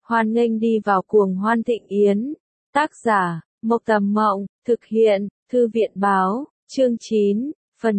Hoan nghênh đi vào cuồng hoan thịnh yến. Tác giả, Mộc Tầm Mộng, thực hiện, Thư viện báo, chương 9, phần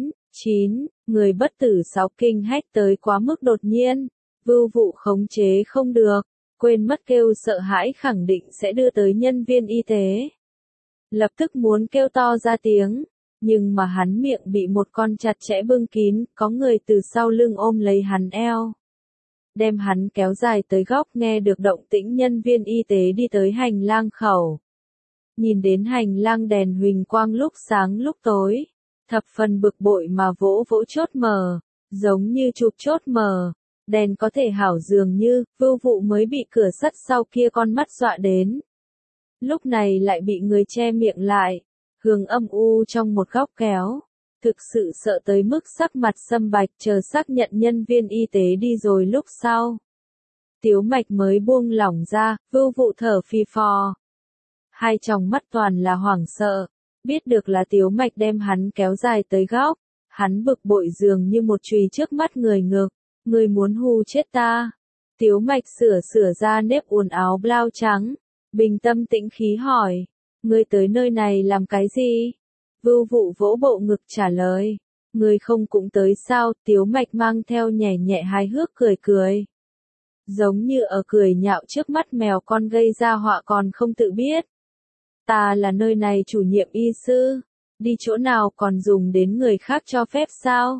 9, người bất tử 6 kinh hách tới quá mức đột nhiên, vưu vụ khống chế không được, quên mất kêu sợ hãi khẳng định sẽ đưa tới nhân viên y tế. Lập tức muốn kêu to ra tiếng, nhưng mà hắn miệng bị một con chặt chẽ bưng kín, có người từ sau lưng ôm lấy hắn eo, đem hắn kéo dài tới góc. Nghe được động tĩnh, nhân viên y tế đi tới hành lang khẩu. Nhìn đến hành lang đèn huỳnh quang lúc sáng lúc tối, thập phần bực bội mà vỗ vỗ chốt mở, giống như chụp chốt mở, đèn có thể hảo dường như, vưu vụ mới bị cửa sắt sau kia con mắt dọa đến. Lúc này lại bị người che miệng lại, hướng âm u trong một góc kéo. Thực sự sợ tới mức sắc mặt sâm bạch, chờ xác nhận nhân viên y tế đi rồi lúc sau. Tiếu mạch mới buông lỏng ra, vưu vụ thở phì phò. Hai tròng mắt toàn là hoảng sợ, biết được là tiếu mạch đem hắn kéo dài tới góc. Hắn bực bội dường như một chùy trước mắt người ngực, người muốn hù chết ta. Tiếu mạch sửa ra nếp uốn áo blau trắng, bình tâm tĩnh khí hỏi, ngươi tới nơi này làm cái gì? Vưu vụ vỗ bộ ngực trả lời, ngươi không cũng tới sao? Tiếu mạch mang theo nhẹ nhẹ hài hước cười. Giống như ở cười nhạo trước mắt mèo con gây ra họa còn không tự biết. Ta là nơi này chủ nhiệm y sư, đi chỗ nào còn dùng đến người khác cho phép sao?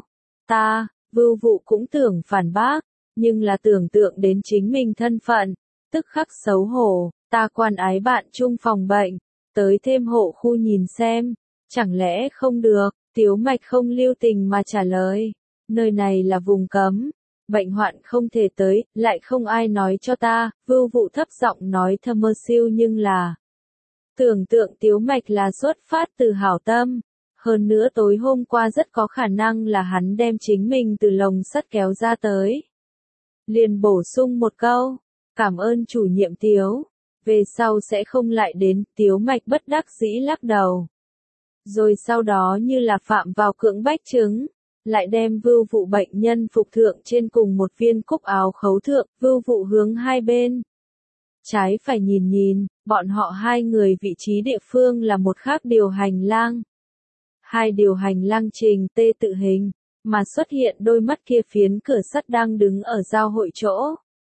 Vưu vụ cũng tưởng phản bác, nhưng là tưởng tượng đến chính mình thân phận, tức khắc xấu hổ. Ta quan ái bạn chung phòng bệnh, tới thêm hộ khu nhìn xem, chẳng lẽ không được? Tiếu mạch không lưu tình mà trả lời, nơi này là vùng cấm, bệnh hoạn không thể tới, lại không ai nói cho ta. Vưu vụ thấp giọng nói thầm mơ siêu, nhưng là tưởng tượng tiếu mạch là xuất phát từ hảo tâm, hơn nữa tối hôm qua rất có khả năng là hắn đem chính mình từ lồng sắt kéo ra tới. Liền bổ sung một câu, cảm ơn chủ nhiệm Tiếu, về sau sẽ không lại đến. Tiếu mạch bất đắc dĩ lắc đầu. Rồi sau đó như là phạm vào cưỡng bách chứng, lại đem vưu vụ bệnh nhân phục thượng trên cùng một viên cúc áo khấu thượng. Vưu vụ hướng hai bên trái phải nhìn, bọn họ hai người vị trí địa phương là một khác điều hành lang. Hai điều hành lang trình tê tự hình, mà xuất hiện đôi mắt kia phiến cửa sắt đang đứng ở giao hội chỗ.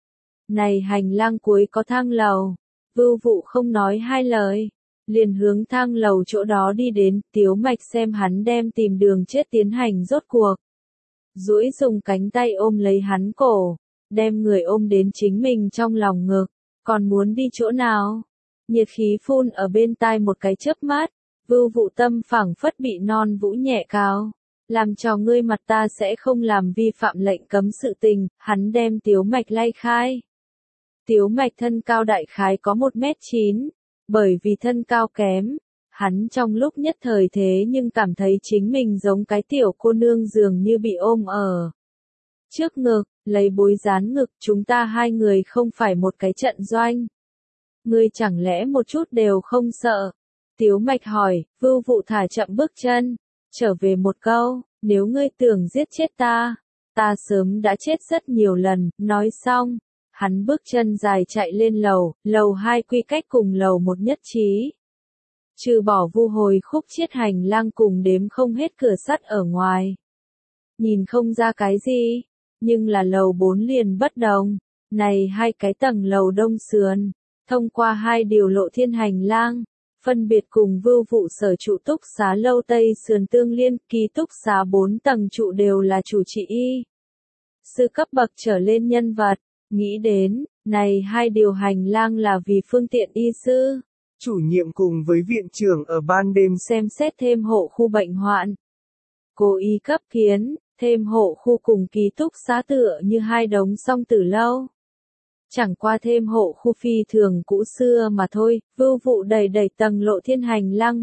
Này hành lang cuối có thang lầu, vưu vụ không nói hai lời, liền hướng thang lầu chỗ đó đi đến. Tiếu mạch xem hắn đem tìm đường chết tiến hành rốt cuộc, duỗi dùng cánh tay ôm lấy hắn cổ, đem người ôm đến chính mình trong lòng ngực. Còn muốn đi chỗ nào? Nhiệt khí phun ở bên tai một cái chớp mắt, vưu vụ tâm phảng phất bị non vũ nhẹ cao. Làm cho ngươi mặt, ta sẽ không làm vi phạm lệnh cấm sự tình. Hắn đem tiếu mạch lay khai. Tiếu mạch thân cao đại khái có 1m9, bởi vì thân cao kém, hắn trong lúc nhất thời thế nhưng cảm thấy chính mình giống cái tiểu cô nương dường như bị ôm ở trước ngực, lấy bối dán ngực. Chúng ta hai người không phải một cái trận doanh. Ngươi chẳng lẽ một chút đều không sợ? Tiếu mạch hỏi. Vưu vụ thả chậm bước chân, trở về một câu, nếu ngươi tưởng giết chết ta sớm đã chết rất nhiều lần. Nói xong, hắn bước chân dài chạy lên lầu. Lầu 2 quy cách cùng lầu 1 nhất trí, trừ bỏ vu hồi khúc chiết hành lang cùng đếm không hết cửa sắt ở ngoài, nhìn không ra cái gì. Nhưng là lầu 4 liền bất đồng, này hai cái tầng lầu đông sườn, thông qua hai điều lộ thiên hành lang, phân biệt cùng vưu vụ sở trụ túc xá lâu tây sườn tương liên. Ký túc xá 4 tầng trụ đều là chủ trị y sư cấp bậc trở lên nhân vật. Nghĩ đến, này hai điều hành lang là vì phương tiện y sư, chủ nhiệm cùng với viện trưởng ở ban đêm xem xét thêm hộ khu bệnh hoạn, cố ý cấp kiến, thêm hộ khu cùng ký túc xá tựa như hai đống song tử lâu. Chẳng qua thêm hộ khu phi thường cũ xưa mà thôi. Vưu vụ đẩy tầng lộ thiên hành lang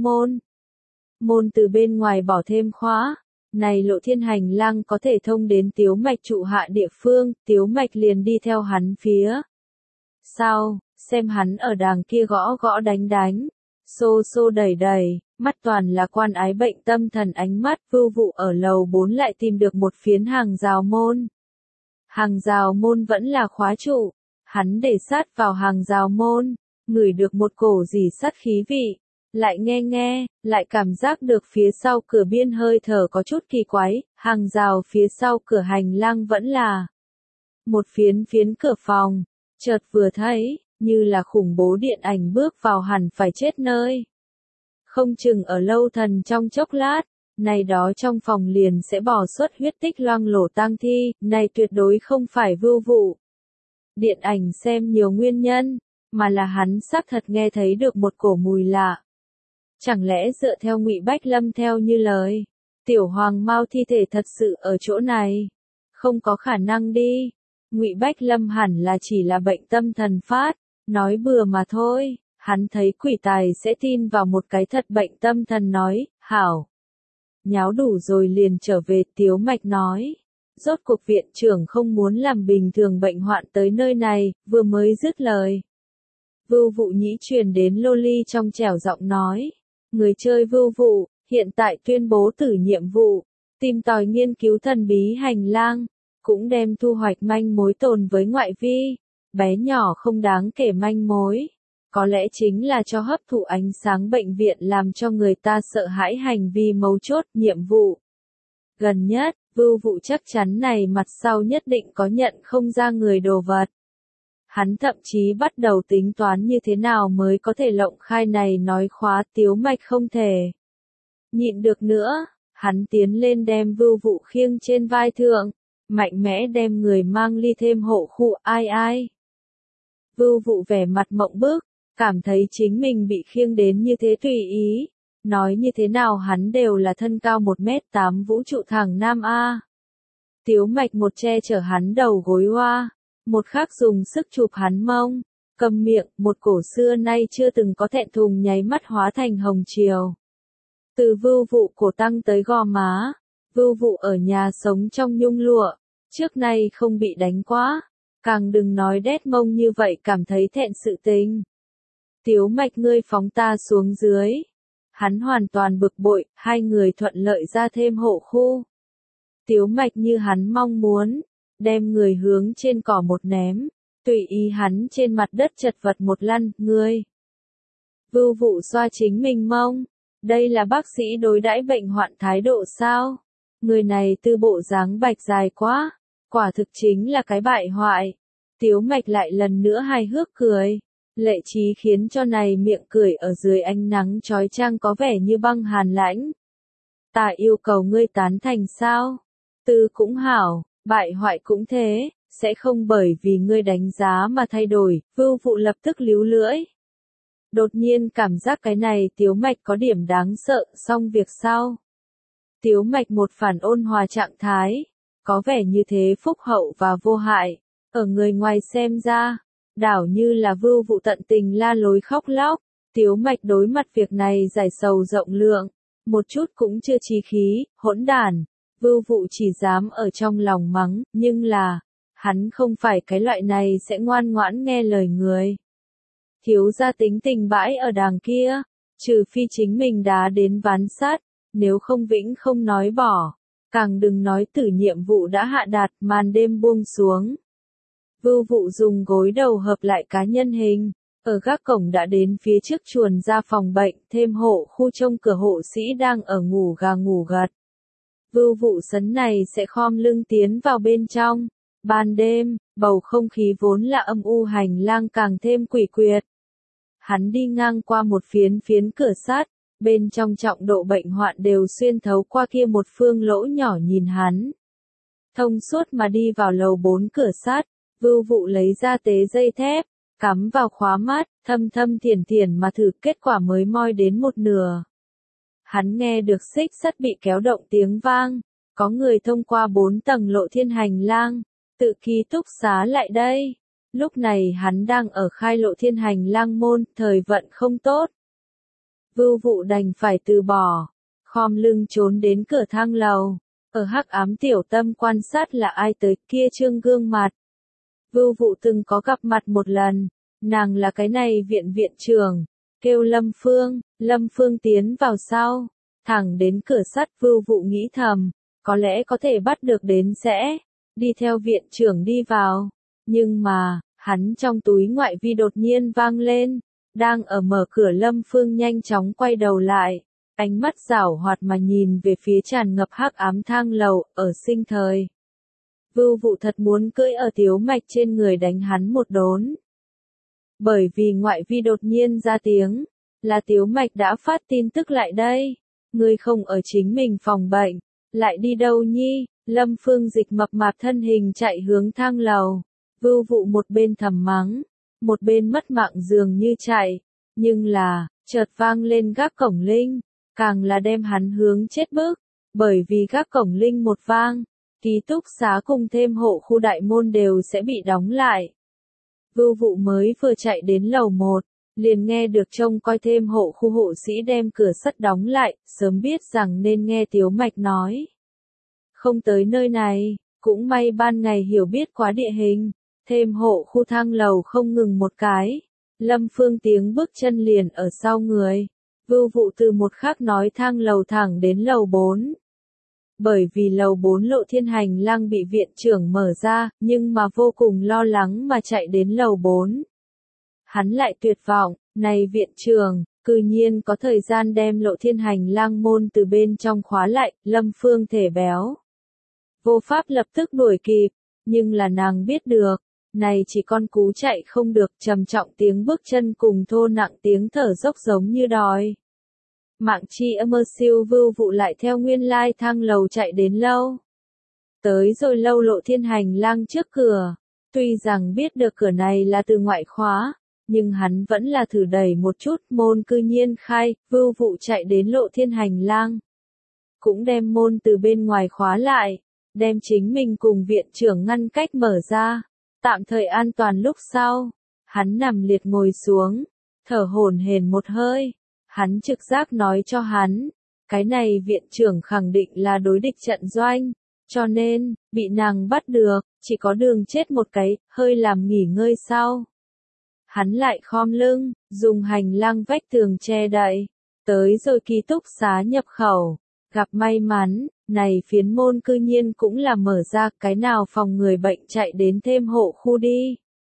môn từ bên ngoài bỏ thêm khóa. Này lộ thiên hành lang có thể thông đến tiếu mạch trụ hạ địa phương. Tiếu mạch liền đi theo hắn phía sau, xem hắn ở đàng kia gõ đánh, xô đẩy, mắt toàn là quan ái bệnh tâm thần ánh mắt. Vưu vụ ở lầu 4 lại tìm được một phiến hàng rào môn. Hàng rào môn vẫn là khóa trụ, Hắn để sát vào hàng rào môn, ngửi được một cổ rỉ sắt khí vị, lại nghe, lại cảm giác được phía sau cửa biên hơi thở có chút kỳ quái, hàng rào phía sau cửa hành lang vẫn là một phiến cửa phòng, chợt vừa thấy, như là khủng bố điện ảnh bước vào hẳn phải chết nơi. Không chừng ở lâu thần trong chốc lát, này đó trong phòng liền sẽ bỏ xuất huyết tích loang lổ tang thi, này tuyệt đối không phải vưu vụ. Điện ảnh xem nhiều nguyên nhân, mà là hắn xác thật nghe thấy được một cổ mùi lạ. Chẳng lẽ dựa theo Ngụy Bách Lâm theo như lời, tiểu hoàng mao thi thể thật sự ở chỗ này? Không có khả năng đi. Ngụy Bách Lâm hẳn là chỉ là bệnh tâm thần phát, nói bừa mà thôi. Hắn thấy quỷ tài sẽ tin vào một cái thật bệnh tâm thần nói, hảo. Nháo đủ rồi liền trở về, Tiếu Mạch nói. Rốt cuộc viện trưởng không muốn làm bình thường bệnh hoạn tới nơi này, vừa mới dứt lời. Vưu Vụ Nhĩ truyền đến Loli trong trẻo giọng nói. Người chơi Vưu Vụ, hiện tại tuyên bố tử nhiệm vụ, tìm tòi nghiên cứu thần bí hành lang, cũng đem thu hoạch manh mối tồn với ngoại vi. Bé nhỏ không đáng kể manh mối. Có lẽ chính là cho hấp thụ ánh sáng bệnh viện làm cho người ta sợ hãi hành vi mấu chốt nhiệm vụ. Gần nhất, Vưu Vụ chắc chắn này mặt sau nhất định có nhận không ra người đồ vật. Hắn thậm chí bắt đầu tính toán như thế nào mới có thể lộng khai này nói khóa Tiếu Mạch không thể. Nhịn được nữa, hắn tiến lên đem Vưu Vụ khiêng trên vai thượng, mạnh mẽ đem người mang ly thêm hộ khu ai. Vưu Vụ vẻ mặt mộng bức, cảm thấy chính mình bị khiêng đến như thế tùy ý, nói như thế nào hắn đều là thân cao 1m8 vũ trụ thẳng nam A. Tiếu Mạch một che chở hắn đầu gối hoa, một khác dùng sức chụp hắn mông, cầm miệng, một cổ xưa nay chưa từng có thẹn thùng nháy mắt hóa thành hồng chiều. Từ Vưu Vụ cổ tăng tới gò má, Vưu Vụ ở nhà sống trong nhung lụa, trước nay không bị đánh quá, càng đừng nói đét mông như vậy cảm thấy thẹn sự tình. Tiếu Mạch ngươi phóng ta xuống dưới. Hắn hoàn toàn bực bội, hai người thuận lợi ra thêm hộ khu. Tiếu Mạch như hắn mong muốn, đem người hướng trên cỏ một ném, tùy ý hắn trên mặt đất chật vật một lăn, ngươi. Vưu Vụ xoa chính mình mông, đây là bác sĩ đối đãi bệnh hoạn thái độ sao? Người này tư bộ dáng bạch dài quá, quả thực chính là cái bại hoại. Tiếu Mạch lại lần nữa hài hước cười. Lệ trí khiến cho này miệng cười ở dưới ánh nắng chói chang có vẻ như băng hàn lãnh. Ta yêu cầu ngươi tán thành sao? Tư cũng hảo, bại hoại cũng thế, sẽ không bởi vì ngươi đánh giá mà thay đổi. Vưu Vụ lập tức líu lưỡi. Đột nhiên cảm giác cái này Tiếu Mạch có điểm đáng sợ, xong việc sau. Tiếu Mạch một phản ôn hòa trạng thái, có vẻ như thế phúc hậu và vô hại, ở người ngoài xem ra. Đảo như là Vưu Vụ tận tình la lối khóc lóc, Tiếu Mạch đối mặt việc này giải sầu rộng lượng, một chút cũng chưa chí khí, hỗn đản. Vưu Vụ chỉ dám ở trong lòng mắng, nhưng là, hắn không phải cái loại này sẽ ngoan ngoãn nghe lời người. Thiếu gia tính tình bãi ở đàng kia, trừ phi chính mình đá đến ván sát, nếu không vĩnh không nói bỏ, càng đừng nói tử nhiệm vụ đã hạ đạt, màn đêm buông xuống. Vưu Vụ dùng gối đầu hợp lại cá nhân hình, ở gác cổng đã đến phía trước chuồn ra phòng bệnh, thêm hộ khu trông cửa hộ sĩ đang ở ngủ gà ngủ gật. Vưu Vụ sấn này sẽ khom lưng tiến vào bên trong. Ban đêm, bầu không khí vốn là âm u hành lang càng thêm quỷ quyệt. Hắn đi ngang qua một phiến cửa sắt, bên trong trọng độ bệnh hoạn đều xuyên thấu qua kia một phương lỗ nhỏ nhìn hắn. Thông suốt mà đi vào lầu 4 cửa sắt. Vưu Vụ lấy ra tế dây thép, cắm vào khóa mát, thâm thiển mà thử, kết quả mới moi đến một nửa. Hắn nghe được xích sắt bị kéo động tiếng vang, có người thông qua 4 tầng lộ thiên hành lang, tự ký túc xá lại đây. Lúc này hắn đang ở khai lộ thiên hành lang môn, thời vận không tốt. Vưu Vụ đành phải từ bỏ, khom lưng trốn đến cửa thang lầu, ở hắc ám tiểu tâm quan sát là ai tới kia trương gương mặt. Vưu Vụ từng có gặp mặt một lần, nàng là cái này viện trưởng, kêu Lâm Phương tiến vào sau, thẳng đến cửa sắt. Vưu Vụ nghĩ thầm, có lẽ có thể bắt được đến sẽ, đi theo viện trưởng đi vào, nhưng mà, Hắn trong túi ngoại vi đột nhiên vang lên, đang ở mở cửa Lâm Phương nhanh chóng quay đầu lại, ánh mắt giảo hoạt mà nhìn về phía tràn ngập hắc ám thang lầu, ở sinh thời. Vưu Vụ thật muốn cưỡi ở Tiếu Mạch trên người đánh hắn một đốn. Bởi vì ngoại vi đột nhiên ra tiếng, là Tiếu Mạch đã phát tin tức lại đây. Ngươi không ở chính mình phòng bệnh, lại đi đâu nhi? Lâm Phương Dịch mập mạp thân hình chạy hướng thang lầu. Vưu Vụ một bên thầm mắng, một bên mất mạng dường như chạy. Nhưng là, chợt vang lên gác cổng linh, càng là đem hắn hướng chết bức. Bởi vì gác cổng linh một vang, ký túc xá cùng thêm hộ khu đại môn đều sẽ bị đóng lại. Vưu Vụ mới vừa chạy đến lầu 1, liền nghe được trông coi thêm hộ khu hộ sĩ đem cửa sắt đóng lại, sớm biết rằng nên nghe Tiếu Mạch nói. Không tới nơi này, cũng may ban ngày hiểu biết quá địa hình, thêm hộ khu thang lầu không ngừng một cái. Lâm Phương tiếng bước chân liền ở sau người. Vưu Vụ từ một khắc nói thang lầu thẳng đến lầu 4. Bởi vì lầu 4 lộ thiên hành lang bị viện trưởng mở ra, nhưng mà vô cùng lo lắng mà chạy đến lầu 4. Hắn lại tuyệt vọng, này viện trưởng, cư nhiên có thời gian đem lộ thiên hành lang môn từ bên trong khóa lại, Lâm Phương thể béo. Vô pháp lập tức đuổi kịp, nhưng là nàng biết được, này chỉ con cú chạy không được, trầm trọng tiếng bước chân cùng thô nặng tiếng thở dốc giống như đòi. Mạng chi mơ siêu. Vưu Vụ lại theo nguyên lai thang lầu chạy đến lâu. Tới rồi lâu lộ thiên hành lang trước cửa, tuy rằng biết được cửa này là từ ngoại khóa, nhưng hắn vẫn là thử đẩy một chút, môn cư nhiên khai. Vưu Vụ chạy đến lộ thiên hành lang, cũng đem môn từ bên ngoài khóa lại, đem chính mình cùng viện trưởng ngăn cách mở ra, tạm thời an toàn. Lúc sau, hắn nằm liệt ngồi xuống, thở hổn hển một hơi. Hắn trực giác nói cho hắn, cái này viện trưởng khẳng định là đối địch trận doanh, cho nên, bị nàng bắt được, chỉ có đường chết một cái, hơi làm nghỉ ngơi sau. Hắn lại khom lưng, dùng hành lang vách tường che đậy, tới rồi ký túc xá nhập khẩu, gặp may mắn, này phiến môn cư nhiên cũng là mở ra, cái nào phòng người bệnh chạy đến thêm hộ khu đi.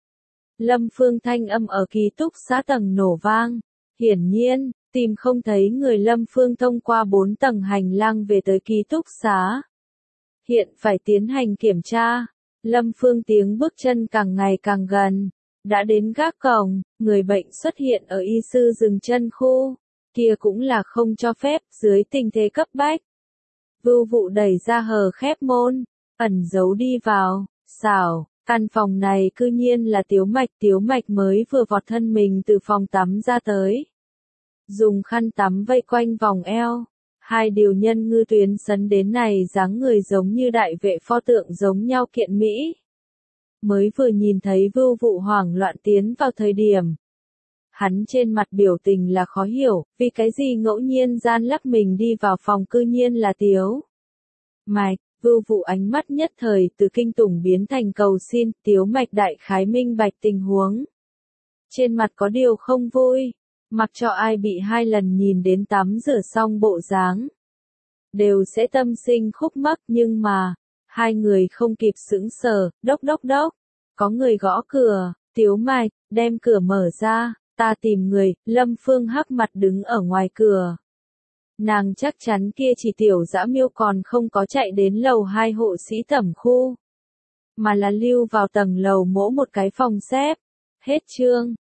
Lâm Phương thanh âm ở ký túc xá tầng nổ vang, hiển nhiên, tìm không thấy người. Lâm Phương thông qua 4 tầng hành lang về tới ký túc xá. Hiện phải tiến hành kiểm tra. Lâm Phương tiếng bước chân càng ngày càng gần. Đã đến gác cổng, người bệnh xuất hiện ở y sư dừng chân khu. Kia cũng là không cho phép, dưới tình thế cấp bách. Vưu Vụ đẩy ra hờ khép môn, ẩn giấu đi vào, xảo. Căn phòng này cư nhiên là Tiếu Mạch mới vừa vọt thân mình từ phòng tắm ra tới. Dùng khăn tắm vây quanh vòng eo, hai điều nhân ngư tuyến sấn đến này dáng người giống như đại vệ pho tượng giống nhau kiện mỹ. Mới vừa nhìn thấy Vưu Vụ hoảng loạn tiến vào thời điểm. Hắn trên mặt biểu tình là khó hiểu, vì cái gì ngẫu nhiên gian lắc mình đi vào phòng cư nhiên là Tiếu Mạch. Vưu Vụ ánh mắt nhất thời từ kinh tủng biến thành cầu xin. Tiếu Mạch đại khái minh bạch tình huống. Trên mặt có điều không vui, mặc cho ai bị 2 lần nhìn đến tắm rửa xong bộ dáng, đều sẽ tâm sinh khúc mắc. Nhưng mà, hai người không kịp sững sờ, đốc, có người gõ cửa. Tiếu Mạch, đem cửa mở ra, ta tìm người. Lâm Phương hắc mặt đứng ở ngoài cửa. Nàng chắc chắn kia chỉ tiểu dã miêu còn không có chạy đến lầu 2 hộ sĩ tẩm khu, mà là lưu vào tầng lầu mỗi một cái phòng xếp. Hết chương.